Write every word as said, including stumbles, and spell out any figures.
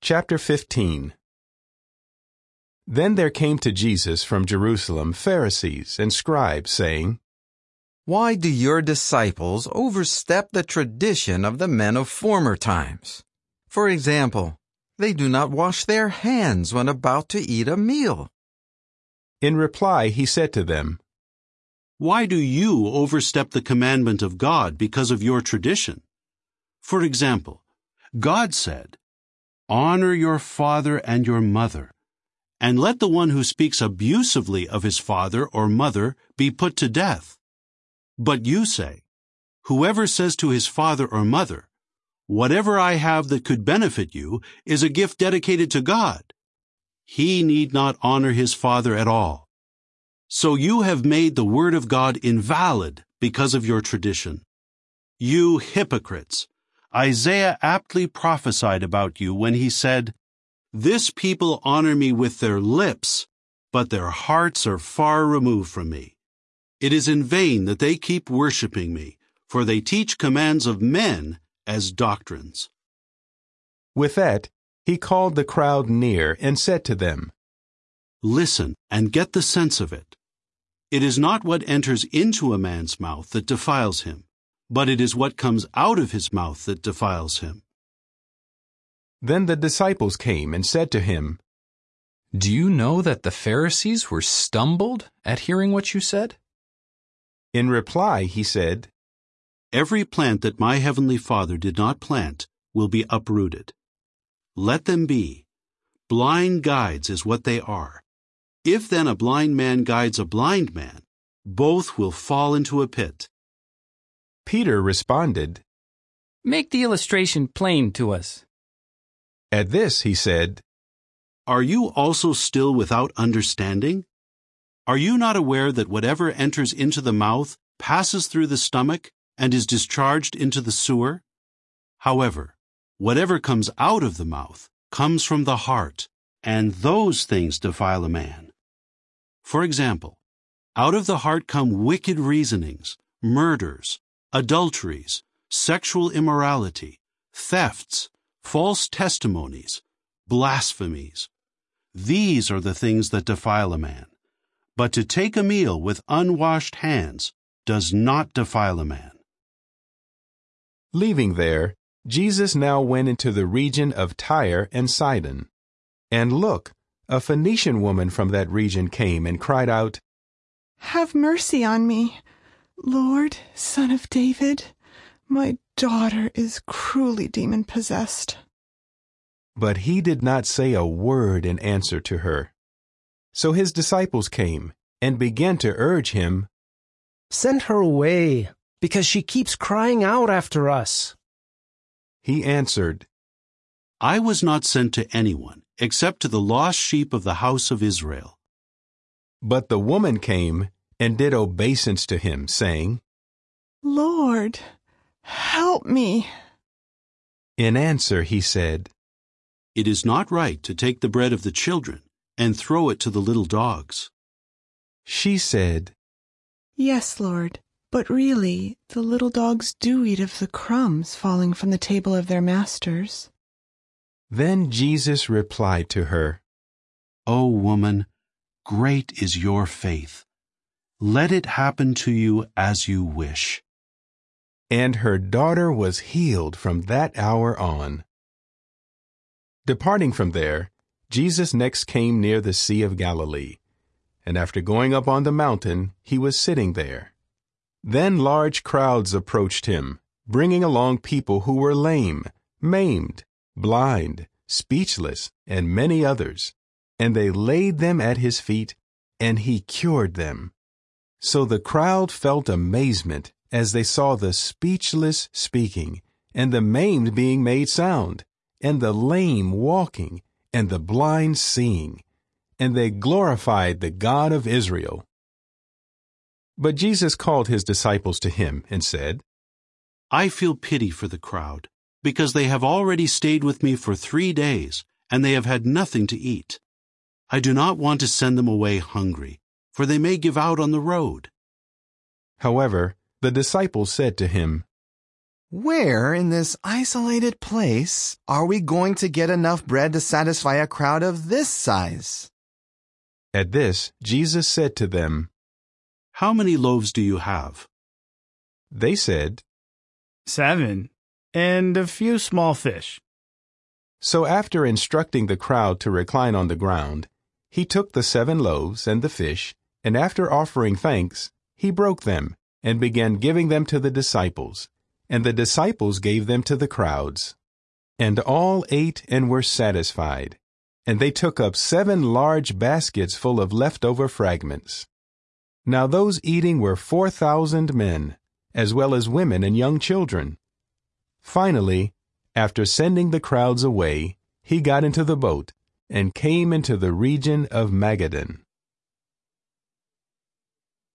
Chapter fifteen. Then there came to Jesus from Jerusalem Pharisees and scribes, saying, "Why do your disciples overstep the tradition of the men of former times? For example, they do not wash their hands when about to eat a meal." In reply he said to them, "Why do you overstep the commandment of God because of your tradition? For example, God said, 'Honor your father and your mother,' and 'let the one who speaks abusively of his father or mother be put to death.' But you say, 'Whoever says to his father or mother, "Whatever I have that could benefit you is a gift dedicated to God," he need not honor his father at all. So you have made the word of God invalid because of your tradition. You hypocrites! Isaiah aptly prophesied about you when he said, 'This people honor me with their lips, but their hearts are far removed from me. It is in vain that they keep worshiping me, for they teach commands of men as doctrines.'" With that, he called the crowd near and said to them, "Listen and get the sense of it. It is not what enters into a man's mouth that defiles him, but it is what comes out of his mouth that defiles him." Then the disciples came and said to him, "Do you know that the Pharisees were stumbled at hearing what you said?" In reply he said, "Every plant that my heavenly Father did not plant will be uprooted. Let them be. Blind guides is what they are. If then a blind man guides a blind man, both will fall into a pit." Peter responded, "Make the illustration plain to us." At this he said, "Are you also still without understanding? Are you not aware that whatever enters into the mouth passes through the stomach and is discharged into the sewer? However, whatever comes out of the mouth comes from the heart, and those things defile a man. For example, out of the heart come wicked reasonings, murders, adulteries, sexual immorality, thefts, false testimonies, blasphemies. These are the things that defile a man. But to take a meal with unwashed hands does not defile a man." Leaving there, Jesus now went into the region of Tyre and Sidon. And look, a Phoenician woman from that region came and cried out, "Have mercy on me, Lord, Son of David. My daughter is cruelly demon-possessed." But he did not say a word in answer to her. So his disciples came and began to urge him, "Send her away, because she keeps crying out after us." He answered, "I was not sent to anyone except to the lost sheep of the house of Israel." But the woman came and did obeisance to him, saying, "Lord, help me." In answer he said, "It is not right to take the bread of the children and throw it to the little dogs." She said, "Yes, Lord, but really the little dogs do eat of the crumbs falling from the table of their masters." Then Jesus replied to her, "O woman, great is your faith. Let it happen to you as you wish." And her daughter was healed from that hour on. Departing from there, Jesus next came near the Sea of Galilee, and after going up on the mountain, he was sitting there. Then large crowds approached him, bringing along people who were lame, maimed, blind, speechless, and many others, and they laid them at his feet, and he cured them. So the crowd felt amazement as they saw the speechless speaking, and the maimed being made sound, and the lame walking, and the blind seeing, and they glorified the God of Israel. But Jesus called his disciples to him and said, "I feel pity for the crowd, because they have already stayed with me for three days, and they have had nothing to eat. I do not want to send them away hungry, for they may give out on the road." However, the disciples said to him, Where in this isolated place are we going to get enough bread to satisfy a crowd of this size?" At this, Jesus said to them, "How many loaves do you have?" They said, "Seven, and a few small fish." So after instructing the crowd to recline on the ground, he took the seven loaves and the fish, and after offering thanks, he broke them and began giving them to the disciples, and the disciples gave them to the crowds. And all ate and were satisfied, and they took up seven large baskets full of leftover fragments. Now those eating were four thousand men, as well as women and young children. Finally, after sending the crowds away, he got into the boat and came into the region of Magadan.